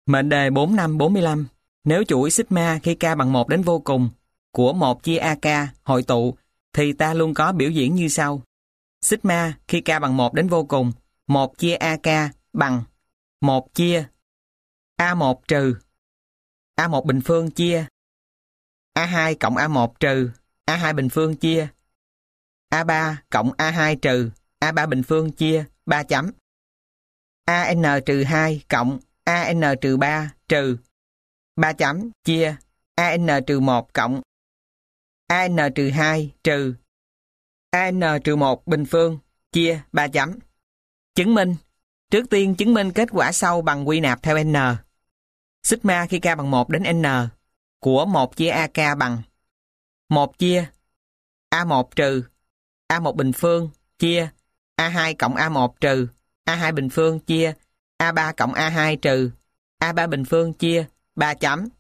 Mệnh đề 4545. Nếu chuỗi sigma khi k bằng 1 đến vô cùng của 1 chia ak hội tụ thì ta luôn có biểu diễn như sau. Sigma khi k bằng 1 đến vô cùng 1 chia ak bằng 1 chia A1 trừ A1 bình phương chia A2 cộng A1 trừ A2 bình phương chia A3 cộng A2 trừ A3 bình phương chia 3 chấm AN trừ 2 cộng AN trừ 3 trừ 3 chấm chia AN trừ 1 cộng AN trừ 2 trừ AN trừ 1 bình phương chia 3 chấm. Chứng minh. Trước tiên chứng minh kết quả sau bằng quy nạp theo N. Sigma khi k bằng 1 đến N của 1 chia AK bằng 1 chia A1 trừ A1 bình phương chia A2 cộng A1 trừ A2 bình phương chia A3 cộng A2 trừ A3 bình phương chia 3 chấm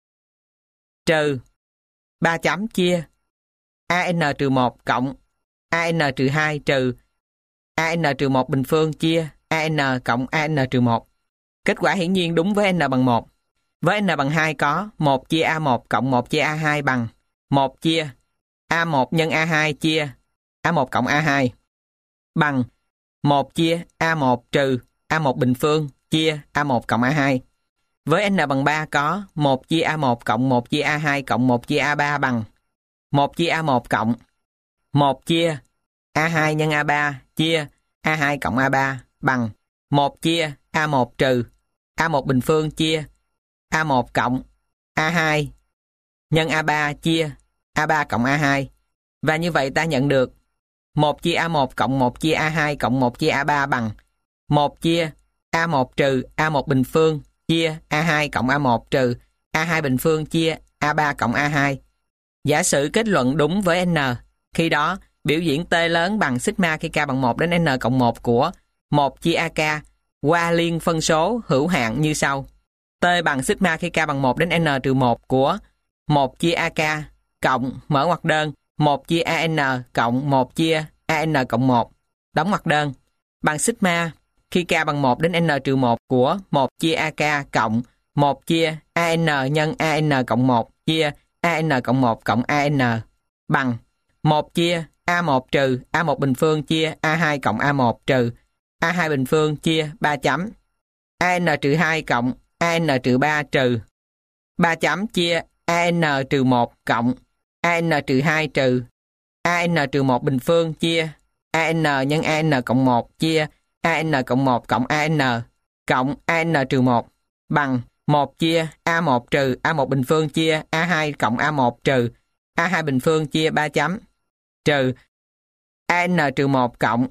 trừ 3 chấm chia AN trừ 1 cộng AN trừ 2 trừ AN trừ 1 bình phương chia AN cộng AN trừ 1. Kết quả hiển nhiên đúng với N bằng 1. Với N bằng 2 có 1 chia A1 cộng 1 chia A2 bằng 1 chia A1 nhân A2 chia A1 cộng A2 bằng 1 chia A1 trừ A1 bình phương chia A1 cộng A2. Với N bằng 3 có 1 chia A1 cộng 1 chia A2 cộng 1 chia A3 bằng 1 chia A1 cộng 1 chia A2 nhân A3 chia A2 cộng A3 bằng 1 chia A1 trừ A1 bình phương chia A1 cộng A2 nhân A3 chia A3 cộng A2. Và như vậy ta nhận được 1 chia A1 cộng 1 chia A2 cộng 1 chia A3 bằng 1 chia A1 trừ A1 bình phương chia A2 cộng A1 trừ A2 bình phương chia A3 cộng A2. Giả sử kết luận đúng với N, khi đó biểu diễn T lớn bằng sigma khi k bằng 1 đến N cộng 1 của 1 chia AK qua liên phân số hữu hạn như sau. T bằng sigma khi k bằng 1 đến N trừ 1 của 1 chia AK cộng mở ngoặc đơn 1 chia AN cộng 1 chia AN cộng 1 đóng ngoặc đơn bằng sigma khi k bằng 1 đến N trừ 1 của 1 chia AK cộng 1 chia AN nhân AN cộng 1 chia AN cộng 1 cộng AN bằng 1 chia A1 trừ A1 bình phương chia A2 cộng A1 trừ A2 bình phương chia 3 chấm AN trừ 2 cộng AN trừ 3 trừ 3 chấm chia AN trừ 1 cộng AN trừ 2 trừ AN trừ 1 bình phương chia AN nhân AN cộng 1 chia AN cộng 1 cộng AN cộng AN trừ 1 bằng 1 chia A1 trừ A1 bình phương chia A2 cộng A1 trừ A2 bình phương chia 3 chấm trừ AN trừ 1 cộng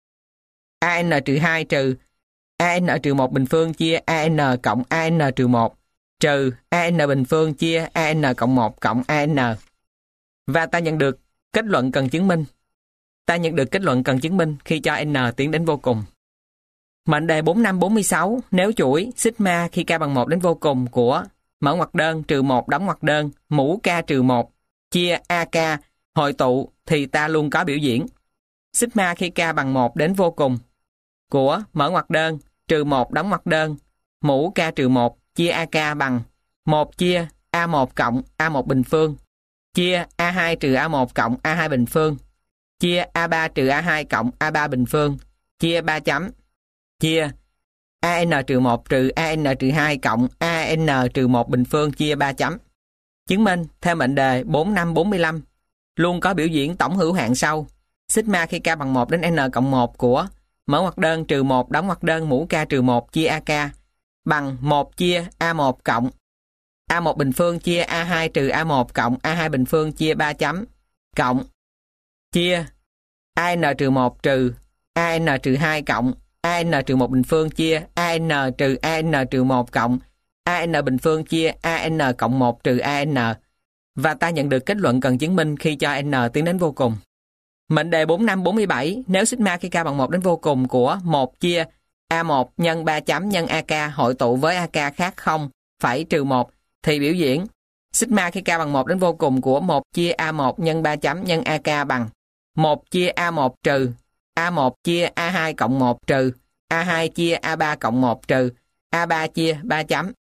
AN trừ 2 trừ AN trừ 1 bình phương chia AN cộng AN trừ 1 trừ AN bình phương chia AN cộng 1 cộng AN. Và ta nhận được kết luận cần chứng minh. Ta nhận được kết luận cần chứng minh khi cho N tiến đến vô cùng. Mệnh đề 4546. Nếu chuỗi sigma khi k bằng 1 đến vô cùng của mở ngoặc đơn trừ 1 đóng ngoặc đơn mũ k trừ 1 chia AK hội tụ thì ta luôn có biểu diễn. Sigma khi k bằng 1 đến vô cùng của mở ngoặc đơn trừ 1 đóng ngoặc đơn mũ k trừ 1 chia AK bằng 1 chia A1 cộng A1 bình phương chia A2 trừ A1 cộng A2 bình phương chia A3 trừ A2 cộng A3 bình phương chia 3 chấm chia AN trừ 1 trừ AN trừ 2 cộng AN trừ 1 bình phương chia 3 chấm. Chứng minh theo mệnh đề 4545 luôn có biểu diễn tổng hữu hạn sau. Sigma khi k bằng 1 đến N cộng 1 của mở ngoặc đơn trừ 1 đóng ngoặc đơn mũ k trừ 1 chia AK bằng 1 chia A1 cộng A1 bình phương chia A2 trừ A1 cộng A2 bình phương chia 3 chấm cộng chia AN trừ 1 trừ AN trừ 2 cộng AN trừ 1 bình phương chia AN trừ AN trừ 1 cộng AN bình phương chia AN cộng 1 trừ AN. Và ta nhận được kết luận cần chứng minh khi cho N tiến đến vô cùng. Mệnh đề 4547. Nếu sigma khi k bằng 1 đến vô cùng của 1 chia A1 nhân 3 chấm nhân AK hội tụ với AK khác 0 phẩy trừ 1 thì biểu diễn sigma khi k bằng 1 đến vô cùng của 1 chia A1 nhân 3 chấm nhân AK bằng 1 chia A1 trừ A1 chia A2 cộng 1 trừ A2 chia A3 cộng 1 trừ A3 chia 3 chấm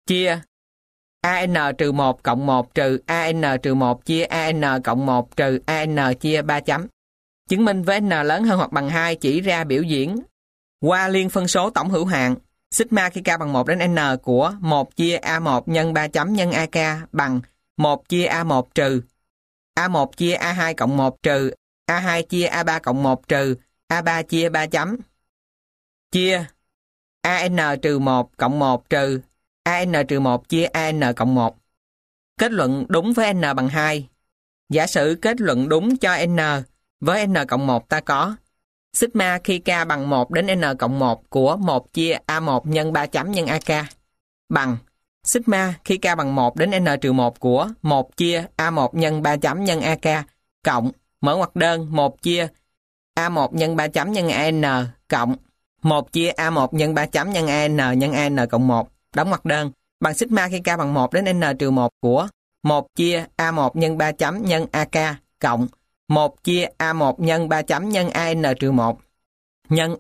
chia AN trừ 1 cộng 1 trừ AN trừ 1 chia AN cộng 1 trừ AN chia 3 chấm. Chứng minh với N lớn hơn hoặc bằng 2 chỉ ra biểu diễn qua liên phân số tổng hữu hạn sigma khi k bằng 1 đến n của 1 chia A1 nhân 3 chấm nhân AK bằng 1 chia A1 trừ A1 chia A2 cộng 1 trừ A2 chia A3 cộng 1 trừ A3 chia 3 chấm chia AN trừ 1 cộng 1 trừ AN trừ 1 chia AN cộng 1. Kết luận đúng với N bằng 2. Giả sử kết luận đúng cho N với N cộng 1 ta có sigma khi K bằng 1 đến N cộng 1 của 1 chia A1 nhân 3 chấm nhân AK bằng sigma khi K bằng 1 đến N trừ 1 của 1 chia A1 nhân 3 chấm nhân AK cộng mở ngoặc đơn 1 chia A1 nhân 3 chấm nhân AN cộng 1 chia A1 nhân 3 chấm nhân AN nhân AN cộng 1 đóng ngoặc đơn bằng sigma khi K bằng 1 đến N trừ 1 của 1 chia A1 nhân 3 chấm nhân AK cộng 1 chia A1 nhân 3 chấm nhân AN trừ 1 nhân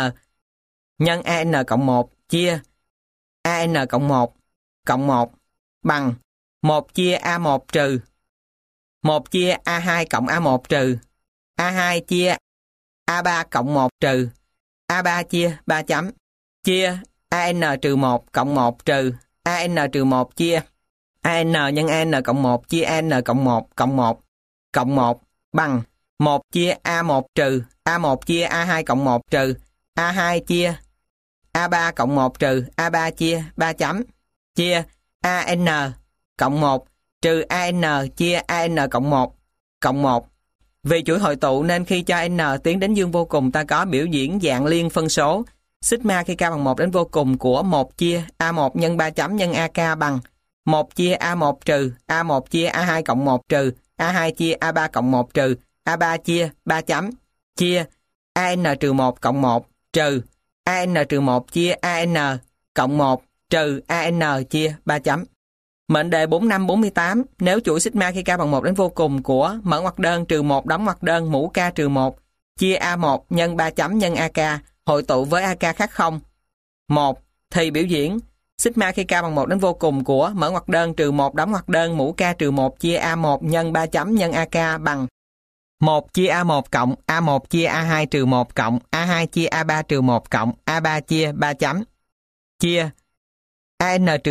AN cộng 1 chia AN cộng 1 bằng 1 chia A1 trừ 1 chia A2 cộng A1 trừ A2 chia A3 cộng 1 trừ A3 chia 3 chấm chia AN trừ 1 cộng 1 trừ AN trừ 1 chia AN nhân AN cộng 1 chia AN cộng 1 cộng 1 bằng 1 chia A1 trừ A1 chia A2 cộng 1 trừ A2 chia A3 cộng 1 trừ A3 chia 3 chấm chia AN cộng 1 trừ AN chia AN cộng 1. Vì chuỗi hội tụ nên khi cho N tiến đến dương vô cùng ta có biểu diễn dạng liên phân số sigma khi K bằng 1 đến vô cùng của 1 chia A1 nhân 3 chấm nhân AK bằng 1 chia A1 trừ A1 chia A2 cộng 1 trừ A2 chia A3 cộng 1 trừ A3 chia 3 chấm chia AN trừ 1 cộng 1 trừ AN trừ 1 chia AN cộng 1 trừ AN chia 3 chấm. Mệnh đề 4548 nếu chuỗi sigma khi K bằng 1 đến vô cùng của mở ngoặc đơn trừ 1 đóng ngoặc đơn mũ K trừ 1 chia A1 nhân 3 chấm nhân AK hội tụ với AK khác 0. 1. Thì biểu diễn sigma khi K bằng 1 đến vô cùng của mở ngoặc đơn trừ 1 đóng ngoặc đơn mũ K trừ 1 chia A1 nhân 3 chấm nhân AK bằng 1 chia A1 cộng A1 chia A2 trừ 1 cộng A2 chia A3 trừ 1 cộng A3 chia 3 chấm chia AN trừ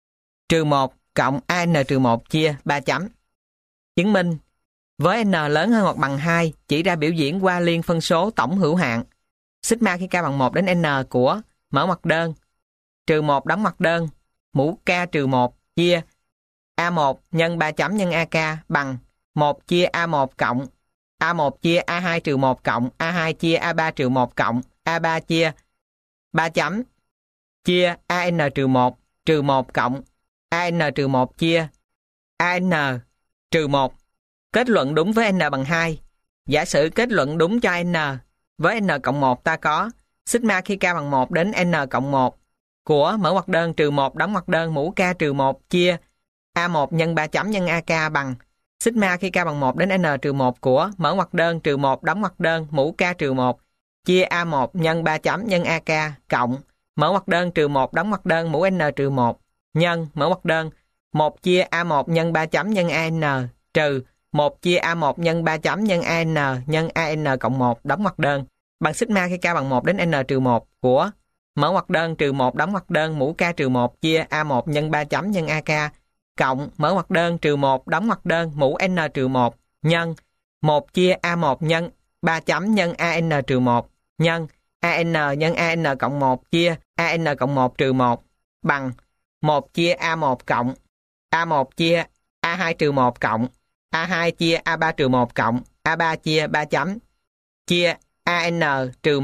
1 cộng AN trừ 1 chia 3 chấm. Chứng minh với N lớn hơn hoặc bằng 2 chỉ ra biểu diễn qua liên phân số tổng hữu hạn sigma khi K bằng 1 đến N của mở ngoặc đơn trừ 1 đóng ngoặc đơn mũ K trừ 1 chia A1 nhân 3 chấm nhân AK bằng 1 chia A1 cộng A1 chia A2 trừ 1 cộng A2 chia A3 trừ 1 cộng A3 chia 3 chấm chia AN trừ 1 cộng AN trừ 1 chia AN trừ 1. Kết luận đúng với N bằng 2. Giả sử kết luận đúng cho N với N cộng 1 ta có sigma khi K bằng 1 đến N cộng 1 của mở ngoặc đơn trừ 1 đóng ngoặc đơn mũ K trừ 1 chia A1 nhân 3 chấm nhân AK bằng sigma khi K bằng 1 đến N trừ 1 của mở ngoặc đơn trừ 1 đóng ngoặc đơn mũ K trừ 1 chia A1 nhân 3 chấm nhân AK cộng mở ngoặc đơn trừ 1 đóng ngoặc đơn mũ N trừ 1 nhân mở ngoặc đơn 1 chia A1 nhân 3 chấm nhân AN trừ 1 chia A1 nhân 3 chấm nhân AN nhân AN cộng 1 đóng ngoặc đơn bằng sigma khi K bằng 1 đến N trừ 1 của mở ngoặc đơn trừ 1 đóng ngoặc đơn mũ K trừ 1 chia A1 nhân 3 chấm nhân AK cộng mở ngoặc đơn trừ 1 đóng ngoặc đơn mũ N trừ 1 nhân 1 chia A1 nhân 3 chấm nhân AN trừ 1 nhân AN nhân AN cộng 1 chia AN cộng 1 trừ 1 bằng 1 chia A1 cộng A1 chia A2 trừ 1 cộng A2 chia A3 trừ 1 cộng A3 chia 3 chấm chia AN trừ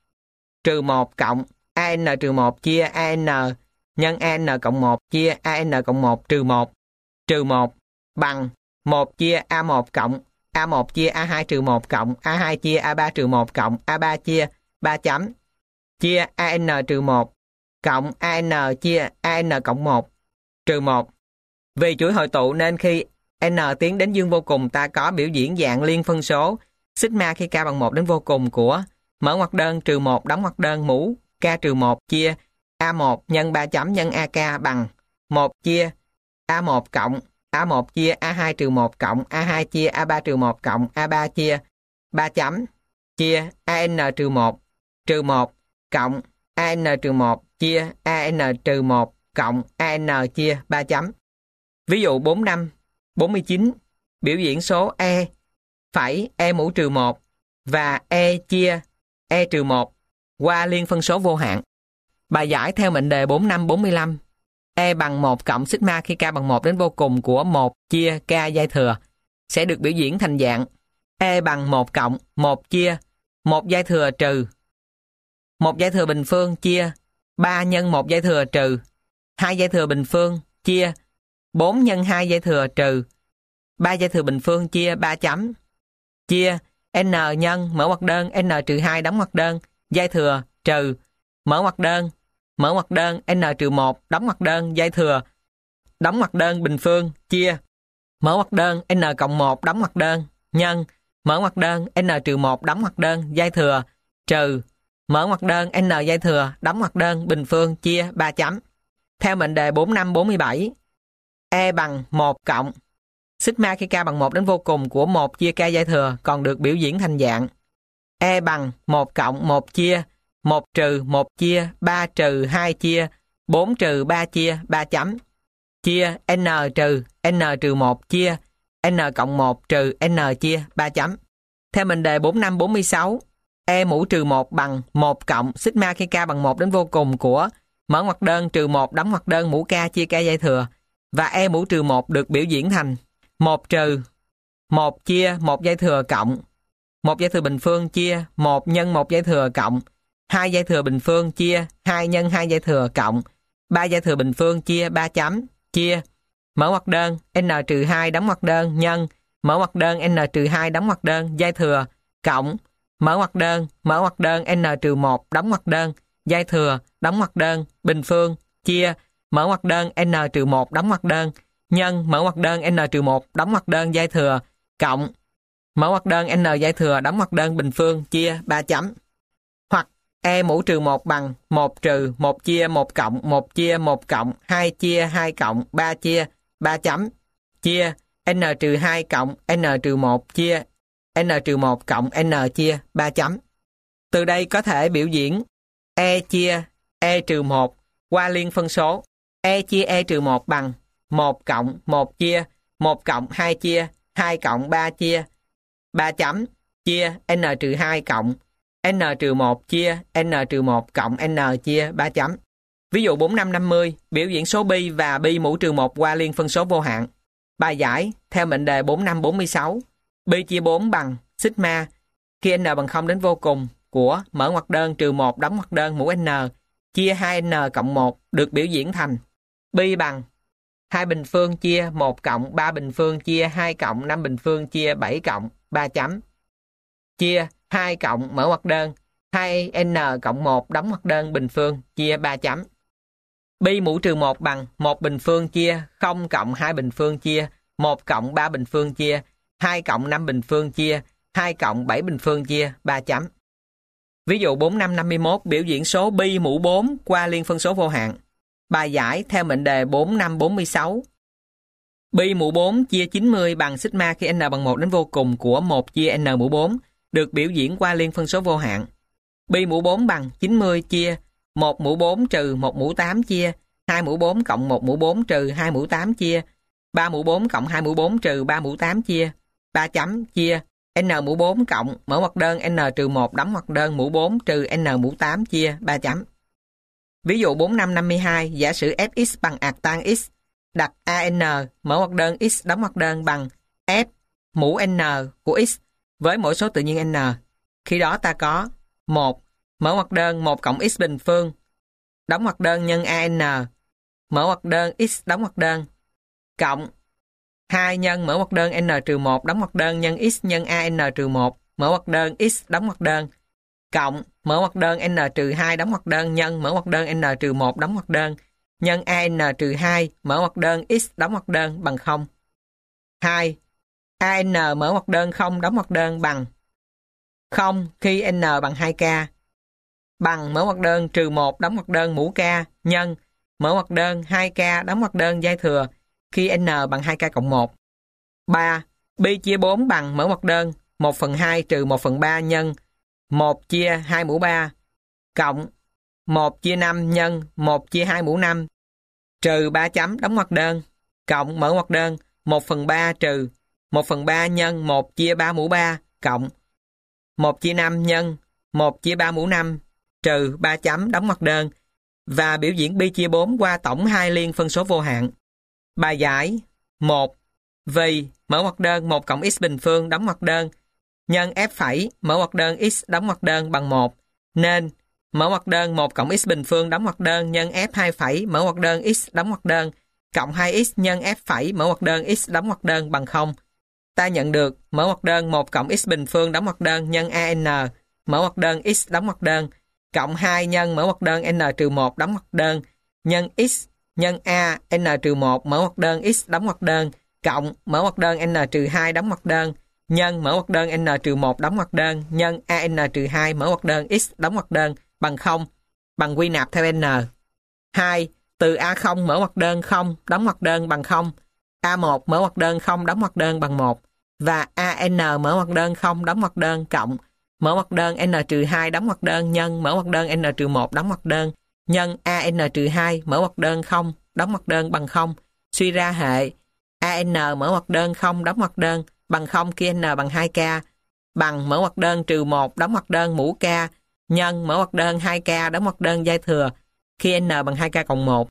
1 cộng AN trừ 1 chia AN nhân AN cộng 1 chia AN cộng 1 trừ 1 bằng 1 chia A1 cộng A1 chia A2 trừ 1 cộng A2 chia A3 trừ 1 cộng A3 chia 3 chấm chia AN trừ 1 cộng AN chia AN cộng 1 trừ 1. Vì chuỗi hội tụ nên khi N tiến đến dương vô cùng ta có biểu diễn dạng liên phân số sigma khi K bằng 1 đến vô cùng của mở ngoặc đơn trừ 1 đóng ngoặc đơn mũ K trừ 1 chia A1 nhân 3 chấm nhân AK bằng 1 chia A1 cộng A1 chia A2 trừ 1 cộng A2 chia A3 trừ 1 cộng A3 chia 3 chấm chia AN trừ 1 cộng AN trừ 1 chia AN trừ 1 cộng AN chia 3 chấm. Ví dụ 45-49, biểu diễn số E phẩy E mũ trừ 1 và E chia E trừ 1 qua liên phân số vô hạn. Bài giải theo mệnh đề 45-45. E bằng 1 cộng sigma khi k bằng 1 đến vô cùng của 1 chia k giai thừa sẽ được biểu diễn thành dạng E bằng 1 cộng 1 chia 1 giai thừa trừ 1 giai thừa bình phương chia 3 nhân 1 giai thừa trừ 2 giai thừa bình phương chia 4 nhân 2 giai thừa trừ 3 giai thừa bình phương chia 3 chấm chia n nhân mở ngoặc đơn n trừ 2 đóng ngoặc đơn giai thừa trừ mở ngoặc đơn n trừ 1 đóng ngoặc đơn giai thừa đóng ngoặc đơn bình phương chia mở ngoặc đơn n cộng 1 đóng ngoặc đơn nhân mở ngoặc đơn n trừ 1 đóng ngoặc đơn giai thừa trừ mở ngoặc đơn n giai thừa đóng ngoặc đơn bình phương chia 3 chấm. Theo mệnh đề 45-47, E bằng 1 cộng sigma khi k bằng 1 đến vô cùng của 1 chia k giai thừa còn được biểu diễn thành dạng E bằng 1 cộng 1 chia 1 trừ 1 chia 3 trừ 2 chia 4 trừ 3 chia 3 chấm chia n trừ 1 chia n cộng 1 trừ n chia 3 chấm. Theo mệnh đề 45-46, E mũ trừ 1 bằng 1 cộng sigma khi k bằng 1 đến vô cùng của mở ngoặc đơn trừ 1 đóng ngoặc đơn mũ k chia k giai thừa và E mũ trừ 1 được biểu diễn thành 1 trừ 1 chia 1 giai thừa cộng 1 giai thừa bình phương chia 1 nhân 1 giai thừa cộng 2 giai thừa bình phương chia 2 nhân 2 giai thừa cộng 3 giai thừa bình phương chia 3 chấm chia mở ngoặc đơn n trừ 2 đóng ngoặc đơn nhân mở ngoặc đơn n trừ 2 đóng ngoặc đơn giai thừa cộng mở ngoặc đơn n trừ 1 đóng ngoặc đơn giai thừa đóng ngoặc đơn bình phương chia mở ngoặc đơn n trừ 1 đóng ngoặc đơn nhân mở ngoặc đơn n trừ 1 đóng ngoặc đơn giai thừa cộng mở ngoặc đơn n giai thừa đóng ngoặc đơn bình phương chia 3 chấm. Hoặc E mũ trừ 1 bằng 1 trừ 1 chia 1 cộng 1 chia 1 cộng 2 chia 2 cộng 3 chia 3 chấm chia n trừ 2 cộng n trừ 1 chia n trừ 1 cộng n chia 3 chấm. Từ đây có thể biểu diễn E chia E trừ 1 qua liên phân số E chia E trừ 1 bằng 1 cộng 1 chia 1 cộng 2 chia 2 cộng 3 chia 3 chấm chia n trừ 2 cộng n trừ 1 chia n trừ 1 cộng n chia 3 chấm. Ví dụ 45-50, biểu diễn số pi và pi mũ trừ 1 qua liên phân số vô hạn. Bài giải theo mệnh đề 45-46, pi chia 4 bằng sigma khi n bằng 0 đến vô cùng của mở ngoặc đơn trừ 1 đóng ngoặc đơn mũ n chia 2n cộng 1 được biểu diễn thành pi bằng 2 bình phương chia 1 cộng 3 bình phương chia 2 cộng 5 bình phương chia 7 cộng 3 chấm chia 2 cộng mở ngoặc đơn 2n cộng 1 đóng ngoặc đơn bình phương chia 3 chấm. Pi mũ trừ 1 bằng 1 bình phương chia 0 cộng 2 bình phương chia 1 cộng 3 bình phương chia 2 cộng 5 bình phương chia 2 cộng 7 bình phương chia 3 chấm. Ví dụ 45-51, biểu diễn số pi mũ 4 qua liên phân số vô hạn. Bài giải theo mệnh đề 45-46. Pi mũ 4 chia 90 bằng sigma khi n bằng 1 đến vô cùng của 1 chia n mũ 4 được biểu diễn qua liên phân số vô hạn. Pi mũ 4 bằng 90 chia 1 mũ 4 trừ 1 mũ 8 chia 2 mũ 4 cộng 1 mũ 4 trừ 2 mũ 8 chia 3 mũ 4 cộng 2 mũ 4 trừ 3 mũ 8 chia 3 chấm chia n mũ 4 cộng mở ngoặc đơn n trừ 1 đóng ngoặc đơn mũ 4 trừ n mũ 8 chia 3 chấm. Ví dụ 45-52, giả sử fx bằng ạc tan x, đặt an mở ngoặc đơn x đóng ngoặc đơn bằng f mũ n của x với mỗi số tự nhiên n. Khi đó ta có 1 mở ngoặc đơn 1 cộng x bình phương đóng ngoặc đơn nhân an mở ngoặc đơn x đóng ngoặc đơn cộng 2 nhân mở ngoặc đơn n trừ 1 đóng ngoặc đơn nhân x nhân an trừ 1 mở ngoặc đơn x đóng ngoặc đơn cộng mở ngoặc đơn n trừ 2 đóng ngoặc đơn nhân mở ngoặc đơn n trừ 1 đóng ngoặc đơn nhân an trừ 2 mở ngoặc đơn x đóng ngoặc đơn bằng 0. 2. an mở ngoặc đơn 0 đóng ngoặc đơn bằng 0 khi n bằng 2k bằng mở ngoặc đơn trừ 1 đóng ngoặc đơn mũ k nhân mở ngoặc đơn 2k đóng ngoặc đơn giai thừa khi n bằng 2k cộng 1. 3. Pi chia 4 bằng mở ngoặc đơn 1/2 trừ 1/3 nhân 1 chia 2 mũ 3 cộng 1 chia 5 nhân 1 chia 2 mũ 5 trừ 3 chấm đóng ngoặc đơn cộng mở ngoặc đơn 1/3 trừ 1/3 nhân 1 chia 3 mũ 3 cộng 1 chia 5 nhân 1 chia 3 mũ 5 trừ 3 chấm đóng ngoặc đơn và biểu diễn pi chia 4 qua tổng hai liên phân số vô hạn. Bài giải 1. Vì mở ngoặc đơn 1 cộng x bình phương đóng ngoặc đơn nhân f phẩy mở ngoặc đơn x đóng ngoặc đơn bằng 1 nên mở ngoặc đơn 1 cộng x bình phương đóng ngoặc đơn nhân f 2 phẩy mở ngoặc đơn x đóng ngoặc đơn cộng 2x nhân f phẩy mở ngoặc đơn x đóng ngoặc đơn bằng 0. Ta nhận được mở ngoặc đơn 1 cộng x bình phương đóng ngoặc đơn nhân an mở ngoặc đơn x đóng ngoặc đơn cộng 2 nhân mở ngoặc đơn n-1 đóng ngoặc đơn nhân x nhân a n-1 mở ngoặc đơn x đóng ngoặc đơn cộng mở ngoặc đơn n-2 đóng ngoặc đơn nhân mở ngoặc đơn n-1 đóng ngoặc đơn nhân an-2 mở ngoặc đơn x đóng ngoặc đơn bằng 0 bằng quy nạp theo n. 2. Từ A0 mở ngoặc đơn 0 đóng ngoặc đơn bằng 0, A1 mở ngoặc đơn 0 đóng ngoặc đơn bằng 1 và AN mở ngoặc đơn 0 đóng ngoặc đơn cộng mở ngoặc đơn n-2 đóng ngoặc đơn nhân mở ngoặc đơn n-1 đóng ngoặc đơn nhân an-2 mở ngoặc đơn 0 đóng ngoặc đơn bằng 0. Suy ra hệ an mở ngoặc đơn 0 đóng ngoặc đơn bằng 0 khi n bằng 2k bằng mở ngoặc đơn trừ 1 đóng ngoặc đơn mũ k nhân mở ngoặc đơn 2k đóng ngoặc đơn giai thừa khi n bằng 2k cộng 1.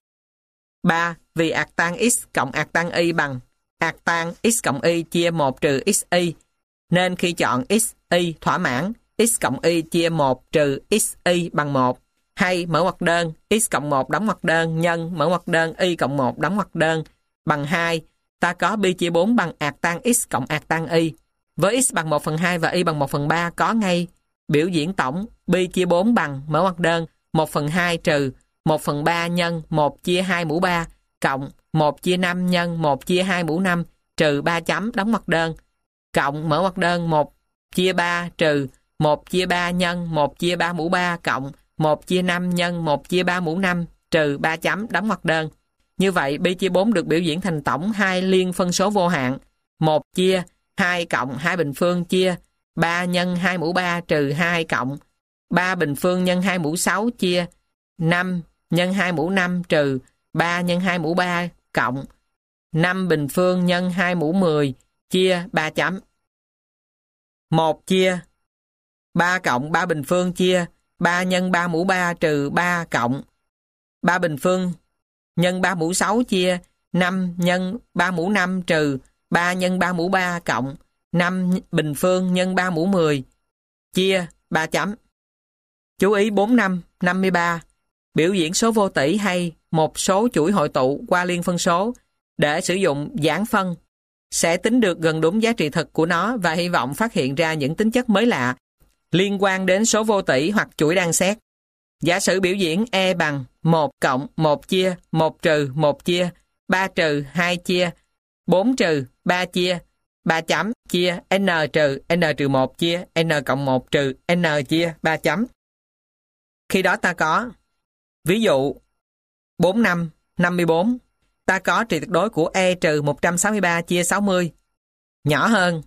3. Vì ạc tan x cộng ạc tan y bằng ạc tan x cộng y chia 1 trừ xy nên khi chọn xy thỏa mãn x cộng y chia 1 trừ xy bằng 1 hay mở ngoặc đơn x cộng 1 đóng ngoặc đơn nhân mở ngoặc đơn y cộng 1 đóng ngoặc đơn bằng 2, ta có pi chia 4 bằng ạc tan x cộng ạc tan y. Với x bằng 1/2 và y bằng 1/3 có ngay biểu diễn tổng pi chia 4 bằng mở ngoặc đơn 1/2 trừ 1/3 nhân 1 chia 2 mũ 3 cộng 1 chia 5 nhân 1 chia 2 mũ 5 trừ 3 chấm đóng ngoặc đơn cộng mở ngoặc đơn 1 chia 3 trừ 1 chia 3 nhân 1 chia 3 mũ 3 cộng 1 chia 5 nhân 1 chia 3 mũ 5 trừ 3 chấm đóng ngoặc đơn. Như vậy, pi chia 4 được biểu diễn thành tổng hai liên phân số vô hạn 1 chia 2 cộng 2 bình phương chia 3 nhân 2 mũ 3 trừ 2 cộng 3 bình phương nhân 2 mũ 6 chia 5 nhân 2 mũ 5 trừ 3 nhân 2 mũ 3 cộng 5 bình phương nhân 2 mũ 10 chia 3 chấm. 1 chia 3 cộng 3 bình phương chia 3 nhân 3 mũ 3 trừ 3 cộng 3 bình phương nhân 3 mũ 6 chia 5 nhân 3 mũ 5 trừ 3 nhân 3 mũ 3 cộng 5 bình phương nhân 3 mũ 10 chia 3 chấm. Chú ý 4.5.53 biểu diễn số vô tỷ hay một số chuỗi hội tụ qua liên phân số để sử dụng giảng phân sẽ tính được gần đúng giá trị thực của nó và hy vọng phát hiện ra những tính chất mới lạ liên quan đến số vô tỷ hoặc chuỗi đang xét. Giả sử biểu diễn E bằng 1 cộng 1 chia 1 trừ 1 chia 3 trừ 2 chia 4 trừ 3 chia 3 chấm chia n trừ n trừ 1 chia n cộng 1 trừ n chia 3 chấm. Khi đó ta có ví dụ 4.5.54 ta có trị tuyệt đối của E trừ 163 chia 60 nhỏ hơn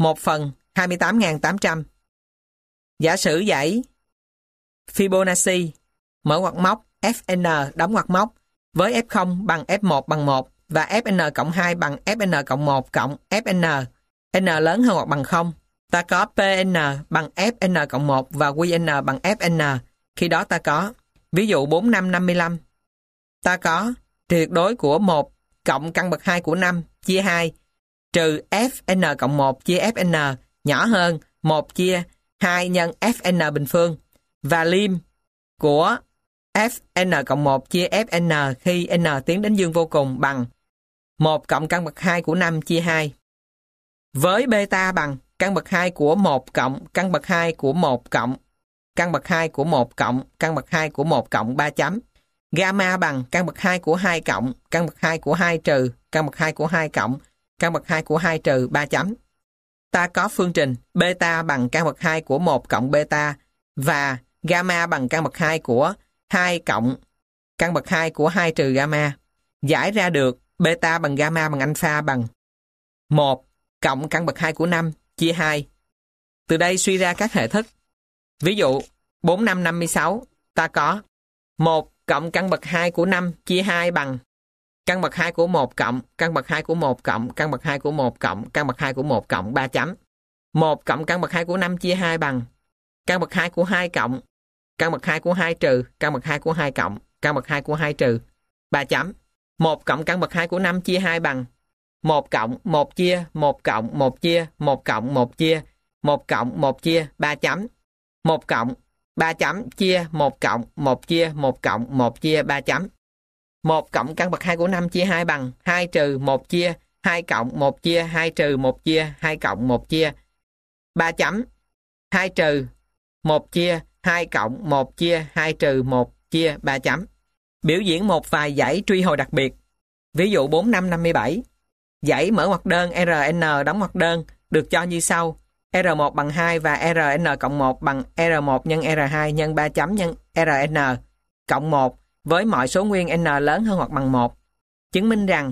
1/28.800. Giả sử dãy Fibonacci mở ngoặc móc Fn đóng ngoặc móc với F0 bằng F1 bằng 1 và Fn cộng 2 bằng Fn cộng 1 cộng Fn n lớn hơn hoặc bằng 0. Ta có Pn bằng Fn cộng 1 và Qn bằng Fn. Khi đó ta có ví dụ 4.5.55 ta có tuyệt đối của 1 cộng căn bậc 2 của 5 chia 2 trừ Fn cộng 1 chia Fn nhỏ hơn 1 chia 2 nhân Fn bình phương và lim của Fn cộng 1 chia Fn khi n tiến đến dương vô cùng bằng 1 cộng căn bậc 2 của 5 chia 2. Với beta bằng căn bậc 2 của 1 cộng căn bậc 2 của 1 cộng căn bậc 2 của 1 cộng căn bậc 2 của 1 cộng 3 chấm. Gamma bằng căn bậc 2 của 2 cộng căn bậc 2 của 2 trừ căn bậc 2 của 2 cộng căn bậc 2 của 2 trừ 3 chấm. Ta có phương trình beta bằng căn bậc 2 của 1 cộng beta và gamma bằng căn bậc 2 của 2 cộng căn bậc 2 của 2 trừ gamma. Giải ra được beta bằng gamma bằng alpha bằng 1 cộng căn bậc 2 của 5 chia 2. Từ đây suy ra các hệ thức. Ví dụ 4, 5, 56, ta có 1 cộng căn bậc 2 của 5 chia 2 bằng căn bậc 2 của 1 cộng căn bậc 2 của 1 cộng căn bậc 2 của 1 cộng căn bậc 2 của 1 cộng 3 chấm. 1 cộng căn bậc 2 của 5 chia 2 bằng căn bậc 2 của 2 cộng căn bậc 2 của 2 trừ căn bậc 2 của 2 cộng căn bậc 2 của 2 trừ 3 chấm. 1 cộng căn bậc 2 của 5 chia 2 bằng 1 cộng 1 chia 1 cộng 1 chia 1 cộng 1 chia 1 cộng 1 chia 3 chấm. 1 cộng 3 chấm chia 1 cộng 1 chia 1 cộng 1 chia 3 chấm. 1 cộng căn bậc 2 của 5 chia 2 bằng 2 trừ 1 chia 2 cộng 1 chia 2 trừ 1 chia 2 cộng 1 chia 3 chấm. 2 trừ 1 chia 2 cộng 1 chia 2 trừ 1 chia 3 chấm. Biểu diễn một vài dãy truy hồi đặc biệt. Ví dụ 4, 5, 57. Dãy mở ngoặc đơn RN đóng ngoặc đơn được cho như sau. R1 bằng 2 và RN cộng 1 bằng R1 nhân R2 nhân 3 chấm nhân RN cộng 1 với mọi số nguyên N lớn hơn hoặc bằng 1. Chứng minh rằng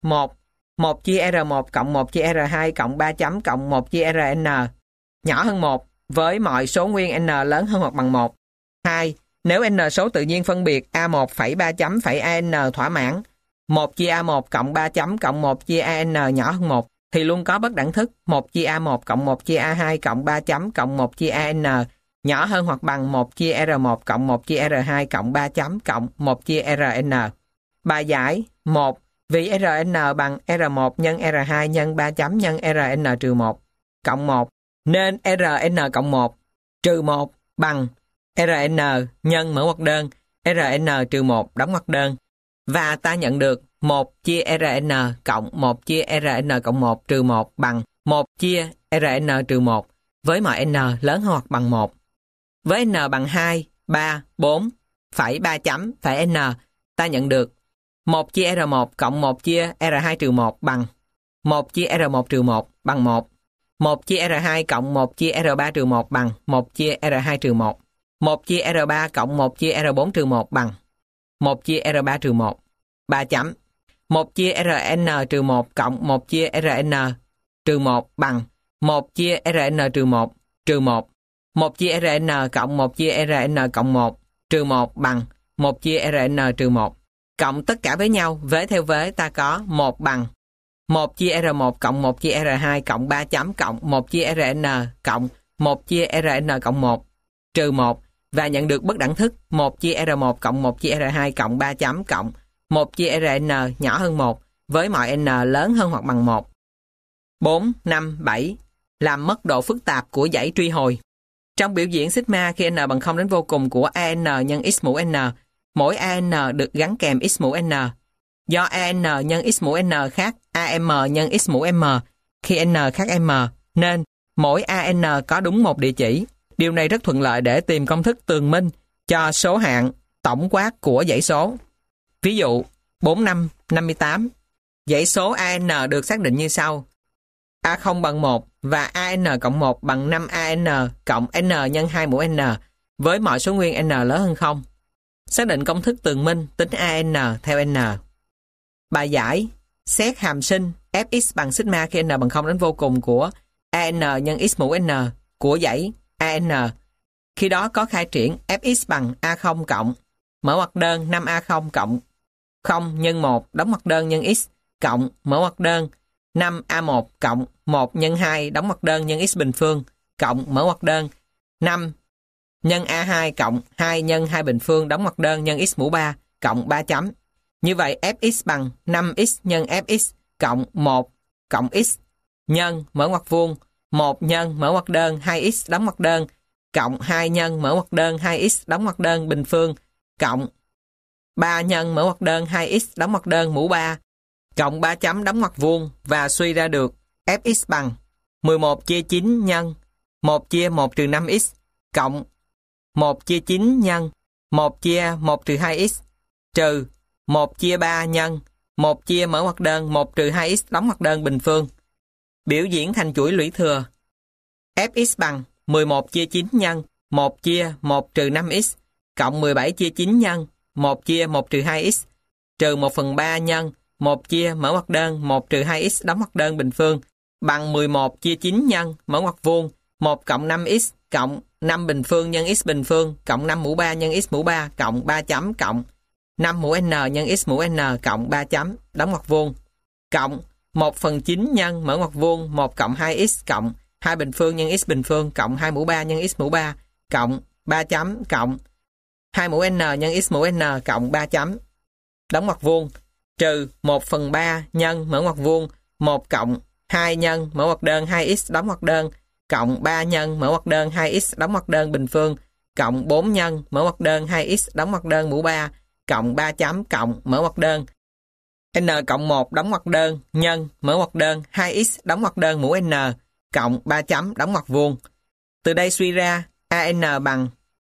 1 chia R1 cộng 1 chia R2 cộng 3 chấm cộng 1 chia RN nhỏ hơn 1 với mọi số nguyên N lớn hơn hoặc bằng 1. 2. Nếu N số tự nhiên phân biệt A1 phẩy 3 chấm phẩy AN thỏa mãn 1 chia A1 cộng 3 chấm cộng 1 chia AN nhỏ hơn 1 thì luôn có bất đẳng thức 1 chia A1 cộng 1 chia A2 cộng 3 chấm cộng 1 chia AN nhỏ hơn hoặc bằng 1 chia R1 cộng 1 chia R2 cộng 3 chấm cộng 1 chia RN. Bài giải 1. Vì RN bằng R1 nhân R2 nhân 3 chấm nhân RN trừ 1 cộng 1 nên RN cộng 1 trừ 1 bằng RN nhân mở ngoặc đơn RN trừ 1 đóng ngoặc đơn. Và ta nhận được 1 chia RN cộng 1 chia RN cộng 1 trừ 1 bằng 1 chia RN trừ 1 với mọi N lớn hơn hoặc bằng 1. Với N bằng 2, 3, 4, phẩy 3 chấm phẩy N, ta nhận được 1 chia R1 cộng 1 chia R2 trừ 1 bằng 1 chia R1 trừ 1 bằng 1. 1 chia R2 cộng 1 chia R3 trừ 1 bằng 1 chia R2 trừ 1. 1 chia R3 cộng 1 chia R4 trừ 1 bằng 1 chia R3 trừ 1. 3 chấm. 1 chia RN trừ 1 cộng 1 chia RN trừ 1 bằng 1 chia RN trừ 1 trừ 1. 1 chia RN cộng 1 chia RN cộng 1 trừ 1 bằng 1 chia RN trừ 1. Cộng tất cả với nhau, vế theo vế ta có 1 bằng 1 chia R1 cộng 1 chia R2 cộng 3 chấm cộng 1 chia RN cộng 1 chia RN cộng 1 trừ 1 và nhận được bất đẳng thức 1 chia R1 cộng 1 chia R2 cộng 3 chấm cộng 1 chia RN nhỏ hơn 1 với mọi N lớn hơn hoặc bằng 1. 4, 5, 7. Làm mất độ phức tạp của dãy truy hồi. Trong biểu diễn sigma khi n bằng 0 đến vô cùng của AN nhân x mũ n, mỗi AN được gắn kèm x mũ n. Do AN nhân x mũ n khác AM nhân x mũ m khi n khác m, nên mỗi AN có đúng một địa chỉ. Điều này rất thuận lợi để tìm công thức tường minh cho số hạng tổng quát của dãy số. Ví dụ 4, 5, 58. Dãy số AN được xác định như sau. A0 bằng 1 và AN cộng 1 bằng 5AN cộng N nhân 2 mũ N với mọi số nguyên N lớn hơn 0. Xác định công thức tường minh tính AN theo N. Bài giải xét hàm sinh Fx bằng sigma khi N bằng 0 đến vô cùng của AN nhân x mũ N của dãy AN. Khi đó có khai triển Fx bằng A0 cộng mở ngoặc đơn 5A0 cộng 0 nhân 1 đóng ngoặc đơn nhân x cộng mở ngoặc đơn 5A1 cộng 1 nhân 2 đóng ngoặc đơn nhân x bình phương cộng mở ngoặc đơn 5 nhân A2 cộng 2 nhân 2 bình phương đóng ngoặc đơn nhân x mũ 3 cộng 3 chấm. Như vậy Fx bằng 5x nhân Fx cộng 1 cộng x nhân mở ngoặc vuông 1 nhân mở ngoặc đơn 2x đóng ngoặc đơn cộng 2 nhân mở ngoặc đơn 2x đóng ngoặc đơn bình phương cộng 3 nhân mở ngoặc đơn 2x đóng ngoặc đơn mũ 3 cộng 3 chấm đóng ngoặc vuông và suy ra được Fx bằng 11 chia 9 nhân 1 chia 1 trừ 5x cộng 1 chia 9 nhân 1 chia 1 trừ 2x trừ 1 chia 3 nhân 1 chia mở ngoặc đơn 1 trừ 2x đóng ngoặc đơn bình phương. Biểu diễn thành chuỗi lũy thừa. Fx bằng 11 chia 9 nhân 1 chia 1 trừ 5x cộng 17 chia 9 nhân 1 chia 1 trừ 2x trừ 1/3 nhân 1 chia mở ngoặc đơn 1 trừ 2x đóng ngoặc đơn bình phương bằng 11 chia 9 nhân mở ngoặc vuông 1 cộng 5x cộng 5 bình phương nhân x bình phương cộng 5 mũ 3 nhân x mũ 3 cộng 3 chấm cộng 5 mũ n nhân x mũ n cộng 3 chấm đóng ngoặc vuông cộng 1/9 nhân mở ngoặc vuông 1 cộng 2x cộng 2 bình phương nhân x bình phương cộng 2 mũ 3 nhân x mũ 3 cộng 3 chấm cộng 2 mũ n nhân x mũ n cộng 3 chấm đóng ngoặc vuông trừ 1/3 nhân mở ngoặc vuông 1 cộng 2 nhân mở ngoặc đơn 2x đóng ngoặc đơn cộng 3 nhân mở ngoặc đơn 2x đóng ngoặc đơn bình phương cộng 4 nhân mở ngoặc đơn 2x đóng ngoặc đơn mũ 3 cộng 3 chấm cộng mở ngoặc đơn n cộng 1 đóng ngoặc đơn nhân mở ngoặc đơn 2x đóng ngoặc đơn mũ n cộng 3 chấm đóng ngoặc vuông. Từ đây suy ra an bằng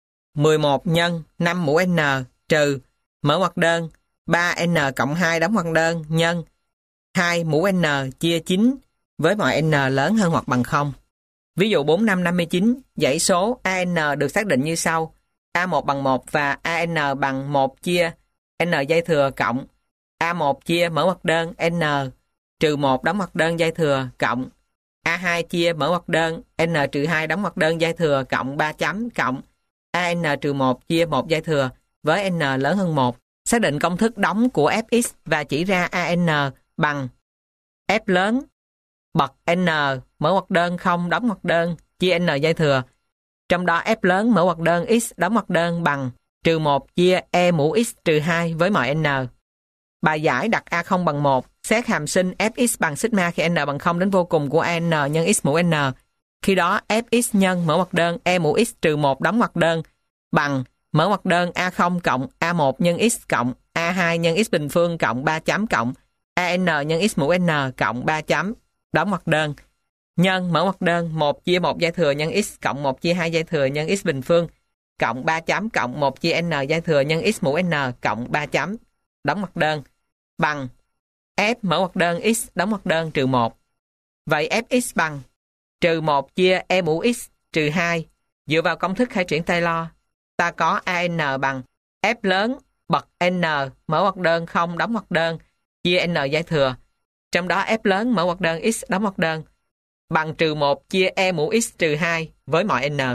11 nhân 5 mũ n trừ mở ngoặc đơn 3n cộng 2 đóng ngoặc đơn nhân 2 mũ n chia 9 với mọi n lớn hơn hoặc bằng 0. Ví dụ 4559, dãy số an được xác định như sau. A1 bằng 1 và an bằng 1 chia n dây thừa cộng A1 chia mở ngoặc đơn n trừ 1 đóng ngoặc đơn dây thừa cộng A2 chia mở ngoặc đơn n trừ 2 đóng ngoặc đơn dây thừa cộng 3 chấm cộng an trừ 1 chia 1 dây thừa với n lớn hơn 1. Xác định công thức đóng của fx và chỉ ra an bằng f lớn bậc n mở ngoặc đơn 0 đóng ngoặc đơn chia n dây thừa. Trong đó f lớn mở ngoặc đơn x đóng ngoặc đơn bằng trừ 1 chia e mũ x trừ 2 với mọi n. Bài giải đặt A0 bằng 1, xét hàm sinh fx bằng sigma khi n bằng 0 đến vô cùng của an nhân x mũ n. Khi đó fx nhân mở ngoặc đơn e mũ x trừ 1 đóng ngoặc đơn bằng mở ngoặc đơn A0 cộng A1 nhân x cộng A2 nhân x bình phương cộng 3 chấm cộng an nhân x mũ n cộng 3 chấm đóng ngoặc đơn nhân mở ngoặc đơn 1 chia 1 dây thừa nhân x cộng 1 chia 2 dây thừa nhân x bình phương cộng 3 chấm cộng 1 chia n dây thừa nhân x mũ n cộng 3 chấm đóng ngoặc đơn bằng f mở ngoặc đơn x đóng ngoặc đơn trừ 1. Vậy fx bằng trừ 1 chia e mũ x trừ 2. Dựa vào công thức khai triển Taylor, ta có an bằng f lớn bậc n mở ngoặc đơn 0 đóng ngoặc đơn chia n dây thừa. Trong đó f lớn mở ngoặc đơn x đóng ngoặc đơn bằng trừ 1 chia e mũ x trừ 2 với mọi n.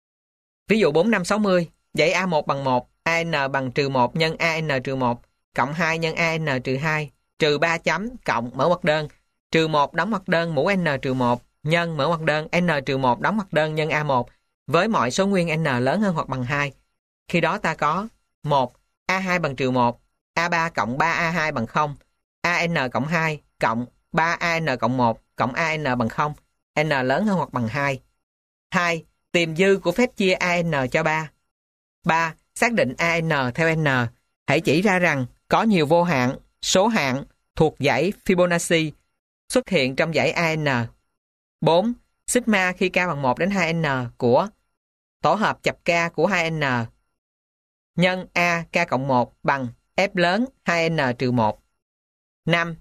Ví dụ 4560, dãy A1 bằng 1, an bằng trừ 1 nhân an trừ 1 cộng 2 nhân an trừ 2 trừ 3 chấm cộng mở ngoặc đơn trừ 1 đóng ngoặc đơn mũ n trừ 1 nhân mở ngoặc đơn n trừ 1 đóng ngoặc đơn nhân A1 với mọi số nguyên n lớn hơn hoặc bằng 2. Khi đó ta có 1. A2 bằng trừ 1, A3 cộng 3A2 bằng 0, an cộng 2 cộng 3an cộng 1 cộng an bằng 0, n lớn hơn hoặc bằng 2. 2. Tìm dư của phép chia an cho 3. 3. Xác định an theo n. Hãy chỉ ra rằng có nhiều vô hạn, số hạng thuộc dãy Fibonacci xuất hiện trong dãy an. 4. Sigma khi k bằng 1 đến 2n của tổ hợp chập k của 2n nhân a k cộng 1 bằng f lớn 2n trừ 1. 5.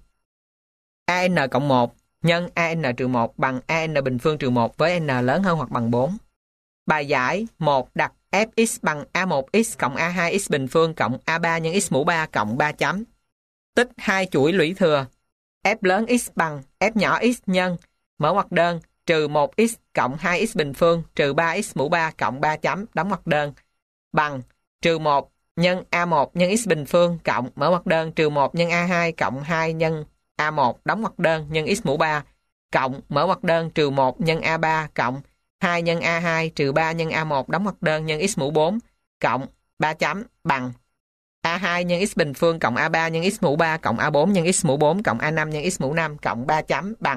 an cộng 1 nhân an trừ 1 bằng an bình phương trừ 1 với n lớn hơn hoặc bằng 4. Bài giải 1 đặt fx bằng a1x cộng a2x bình phương cộng a3 nhân x mũ 3 cộng 3 chấm. Tích hai chuỗi lũy thừa. F lớn x bằng f nhỏ x nhân mở ngoặc đơn trừ 1x cộng 2x bình phương trừ 3x mũ 3 cộng 3 chấm đóng ngoặc đơn bằng trừ 1 nhân a1 nhân x bình phương cộng mở ngoặc đơn trừ 1 nhân a2 cộng 2 nhân a1 đóng ngoặc đơn nhân x mũ 3 cộng mở ngoặc đơn trừ 1 nhân a3 cộng 2 nhân a2 trừ 3 nhân a1 đóng ngoặc đơn nhân x mũ 4 cộng 3 chấm bằng a2 nhân x bình phương cộng a3 nhân x mũ 3 cộng a4 nhân x mũ 4 cộng a5 nhân x mũ 5 cộng 3 chấm bằng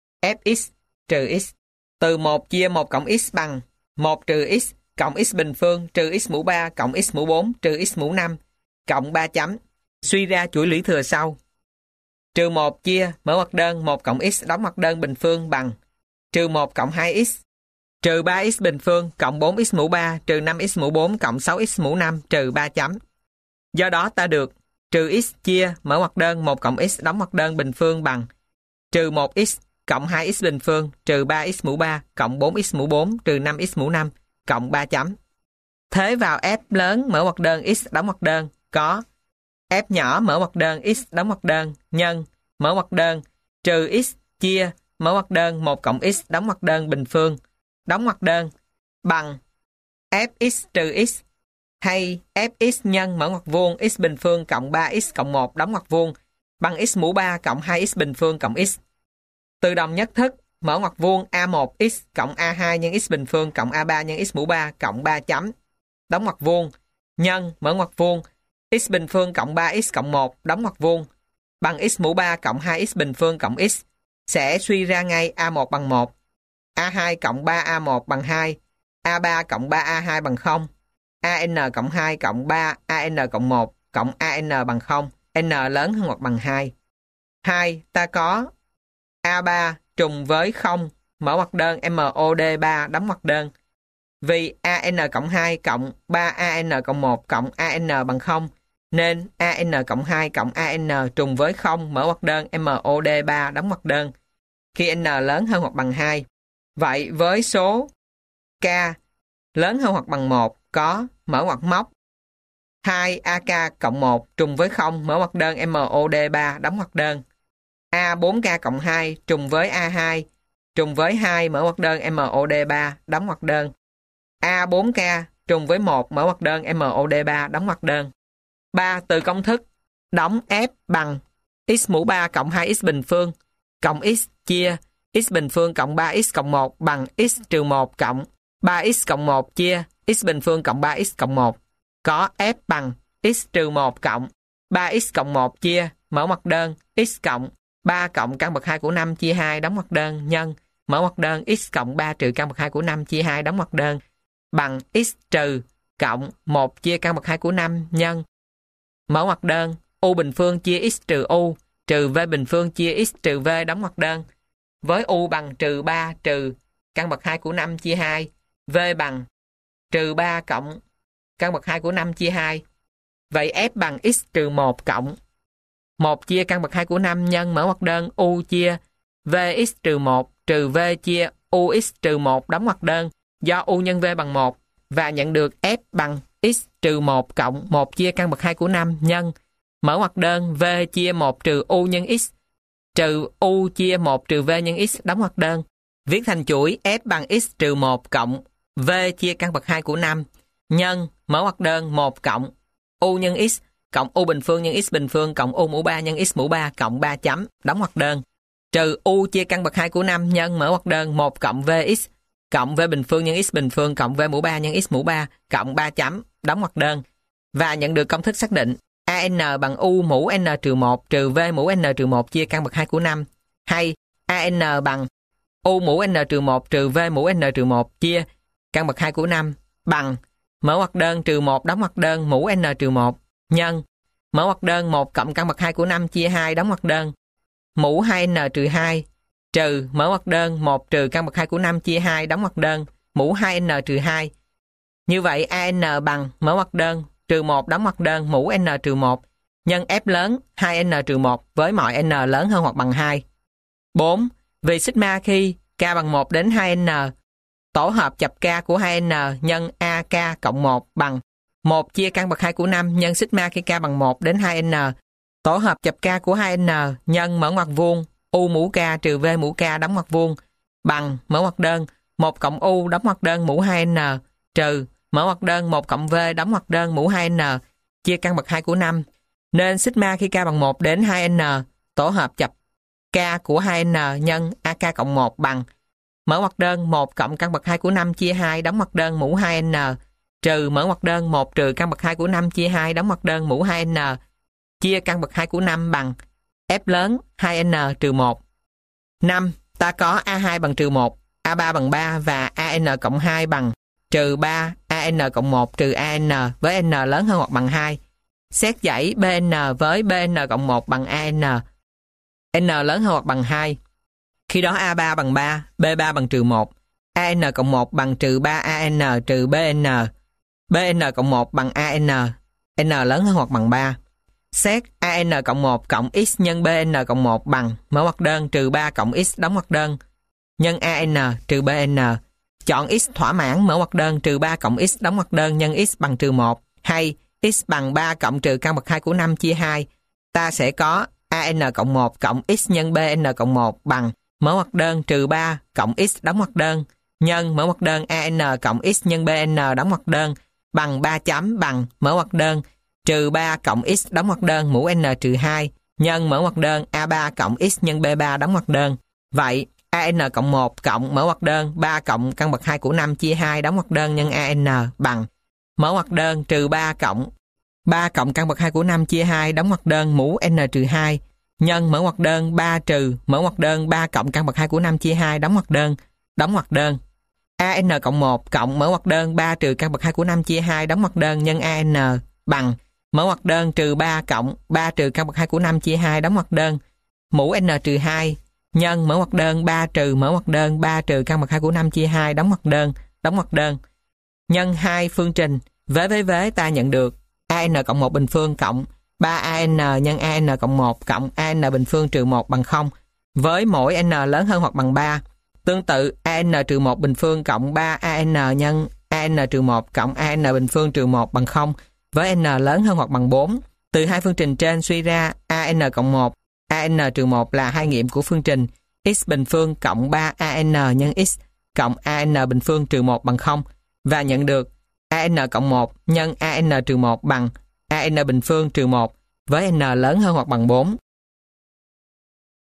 fx trừ x. Từ 1 chia 1 cộng x bằng 1 trừ x cộng x bình phương trừ x mũ 3 cộng x mũ 4 trừ x mũ 5 cộng 3 chấm. Suy ra chuỗi lũy thừa sau. Trừ 1 chia mở ngoặc đơn 1 cộng x đóng ngoặc đơn bình phương bằng trừ 1 cộng 2x trừ 3x bình phương cộng 4x mũ 3 trừ 5x mũ 4 cộng 6x mũ 5 trừ 3 chấm. Do đó ta được trừ x chia mở ngoặc đơn 1 cộng x đóng ngoặc đơn bình phương bằng trừ 1x cộng 2x bình phương trừ 3x mũ 3 cộng 4x mũ 4 trừ 5x mũ 5 cộng 3 chấm. Thế vào f lớn mở ngoặc đơn x đóng ngoặc đơn có F nhỏ mở ngoặc đơn x đóng ngoặc đơn nhân mở ngoặc đơn trừ x chia mở ngoặc đơn 1 cộng x đóng ngoặc đơn bình phương đóng ngoặc đơn bằng fx trừ x hay fx nhân mở ngoặc vuông x bình phương cộng 3x cộng 1 đóng ngoặc vuông bằng x mũ 3 cộng 2x bình phương cộng x. Từ đồng nhất thức mở ngoặc vuông A1x cộng A2 nhân x bình phương cộng A3 nhân x mũ 3 cộng 3 chấm đóng ngoặc vuông nhân mở ngoặc vuông x bình phương cộng 3x cộng 1 đóng ngoặc vuông bằng x mũ 3 cộng 2x bình phương cộng x sẽ suy ra ngay A1 bằng 1, A2 cộng 3A1 bằng 2, A3 cộng 3A2 bằng 0, AN cộng 2 cộng 3 AN cộng 1 cộng AN bằng 0, N lớn hơn hoặc bằng 2. 2. Ta có A3 trùng với 0, mở ngoặc đơn MOD3 đóng ngoặc đơn. Vì AN cộng 2 cộng 3 AN cộng 1 cộng AN bằng 0, nên AN cộng 2 cộng AN trùng với 0, mở ngoặc đơn MOD3 đóng ngoặc đơn, khi N lớn hơn hoặc bằng 2. Vậy với số K lớn hơn hoặc bằng 1 có mở ngoặc móc 2AK cộng 1 trùng với 0, mở ngoặc đơn MOD3 đóng ngoặc đơn. A4K cộng 2 trùng với A2 trùng với 2, mở ngoặc đơn MOD3 đóng ngoặc đơn. A4K trùng với 1, mở ngoặc đơn MOD3 đóng ngoặc đơn. 3. Từ công thức đóng F bằng x mũ 3 cộng 2x bình phương cộng x chia x bình phương cộng 3x cộng 1 bằng x trừ 1 cộng 3x cộng 1 chia x bình phương cộng 3x cộng 1. Có F bằng x trừ 1 cộng 3x cộng 1 chia mở ngoặc đơn x cộng 3 cộng căn bậc 2 của 5 chia 2 đóng ngoặc đơn nhân mở ngoặc đơn x cộng 3 trừ căn bậc 2 của 5 chia 2 đóng ngoặc đơn bằng x trừ cộng 1 chia căn bậc 2 của 5 nhân mở ngoặc đơn u bình phương chia x trừ u trừ v bình phương chia x trừ v đóng ngoặc đơn. Với u bằng trừ 3 trừ căn bậc 2 của 5 chia 2, v bằng trừ 3 cộng căn bậc 2 của 5 chia 2. Vậy f bằng x trừ 1 cộng 1 chia căn bậc 2 của 5 nhân mở ngoặc đơn u chia vx trừ 1 trừ v chia ux trừ 1 đóng ngoặc đơn do u nhân v bằng 1 và nhận được f bằng x trừ 1 cộng 1 chia căn bậc 2 của 5 nhân mở ngoặc đơn v chia 1 trừ u nhân x trừ u chia 1 trừ v nhân x đóng ngoặc đơn. Viết thành chuỗi f bằng x trừ 1 cộng v chia căn bậc 2 của 5 nhân mở ngoặc đơn 1 cộng u nhân x cộng u bình phương nhân x bình phương cộng u mũ 3 nhân x mũ 3 cộng 3 chấm đóng ngoặc đơn trừ u chia căn bậc 2 của 5 nhân mở ngoặc đơn 1 cộng vx cộng v bình phương nhân x bình phương cộng v mũ 3 nhân x mũ 3 cộng 3 chấm đóng ngoặc đơn và nhận được công thức xác định AN bằng u mũ n trừ 1 trừ v mũ n trừ 1 chia căn bậc 2 của 5 hay AN bằng u mũ n trừ 1 trừ v mũ n trừ 1 chia căn bậc 2 của 5 bằng mở ngoặc đơn trừ 1 đóng ngoặc đơn mũ n trừ 1 nhân mở ngoặc đơn 1 cộng căn bậc 2 của 5 chia 2 đóng ngoặc đơn mũ 2n trừ 2 trừ mở ngoặc đơn 1 trừ căn bậc 2 của 5 chia 2 đóng ngoặc đơn mũ 2n trừ 2. Như vậy AN bằng mở ngoặc đơn trừ 1 đóng ngoặc đơn mũ n trừ 1 nhân f lớn 2n trừ 1 với mọi n lớn hơn hoặc bằng 2. 4. Vì sigma khi k bằng 1 đến 2n, tổ hợp chập k của 2n nhân AK cộng 1 bằng 1 chia căn bậc 2 của 5 nhân sigma khi k bằng 1 đến 2n, tổ hợp chập k của 2n nhân mở ngoặc vuông u mũ k trừ v mũ k đóng ngoặc vuông bằng mở ngoặc đơn 1 cộng u đóng ngoặc đơn mũ 2n trừ mở ngoặc đơn 1 cộng v đóng ngoặc đơn mũ 2n chia căn bậc 2 của 5. Nên sigma khi k bằng 1 đến 2n, tổ hợp chập k của 2n nhân AK cộng 1 bằng mở ngoặc đơn 1 cộng căn bậc 2 của 5 chia 2 đóng ngoặc đơn mũ 2n trừ mở ngoặc đơn 1 trừ căn bậc 2 của 5 chia 2 đóng ngoặc đơn mũ 2n chia căn bậc 2 của 5 bằng f lớn 2n trừ 1. 5. Ta có A2 bằng trừ 1, A3 bằng 3 và AN cộng 2 bằng trừ 3 AN cộng 1 trừ AN với N lớn hơn hoặc bằng 2. Xét dãy BN với BN cộng 1 bằng AN, N lớn hơn hoặc bằng 2. Khi đó A3 bằng 3, B3 bằng trừ 1, AN cộng 1 bằng trừ 3 AN trừ BN, BN cộng 1 bằng AN, N lớn hơn hoặc bằng 3. Xét AN cộng 1 cộng x nhân BN cộng 1 bằng mở ngoặc đơn trừ 3 cộng x đóng ngoặc đơn nhân AN trừ BN. Chọn x thỏa mãn mở ngoặc đơn trừ 3 cộng x đóng ngoặc đơn nhân x bằng trừ 1 hay x bằng 3 cộng trừ căn bậc 2 của 5 chia 2, ta sẽ có an cộng 1 cộng x nhân bn cộng 1 bằng mở ngoặc đơn trừ 3 cộng x đóng ngoặc đơn nhân mở ngoặc đơn an cộng x nhân bn đóng ngoặc đơn bằng 3 chấm bằng mở ngoặc đơn trừ 3 cộng x đóng ngoặc đơn mũ n trừ 2 nhân mở ngoặc đơn a3 cộng x nhân b3 đóng ngoặc đơn. Vậy an cộng 1 cộng mở ngoặc đơn 3 cộng căn bậc 2 của 5 chia 2 đóng ngoặc đơn nhân an bằng mở ngoặc đơn trừ 3 cộng căn bậc 2 của 5 chia 2 đóng ngoặc đơn mũ n trừ 2 nhân mở ngoặc đơn 3 trừ mở ngoặc đơn 3 cộng căn bậc 2 của 5 chia 2 đóng ngoặc đơn an cộng 1 cộng mở ngoặc đơn 3 trừ căn bậc 2 của 5 chia 2 đóng ngoặc đơn nhân an bằng mở ngoặc đơn trừ 3 cộng 3 trừ căn bậc 2 của 5 chia 2 đóng ngoặc đơn mũ n trừ 2 nhân mở ngoặc đơn 3 trừ mở ngoặc đơn 3 trừ căn bậc 2 của 5 chia 2 đóng ngoặc đơn nhân 2 phương trình vế ta nhận được an cộng 1 bình phương cộng 3an nhân an cộng 1 cộng an bình phương trừ 1 bằng 0 với mỗi n lớn hơn hoặc bằng 3. Tương tự an trừ 1 bình phương cộng 3an nhân an trừ 1 cộng an bình phương trừ 1 bằng 0 với n lớn hơn hoặc bằng 4. Từ hai phương trình trên suy ra an cộng 1, an trừ 1 là hai nghiệm của phương trình x bình phương cộng 3an nhân x cộng an bình phương trừ 1 bằng 0 và nhận được an cộng 1 nhân an trừ 1 bằng an bình phương trừ 1 với n lớn hơn hoặc bằng 4.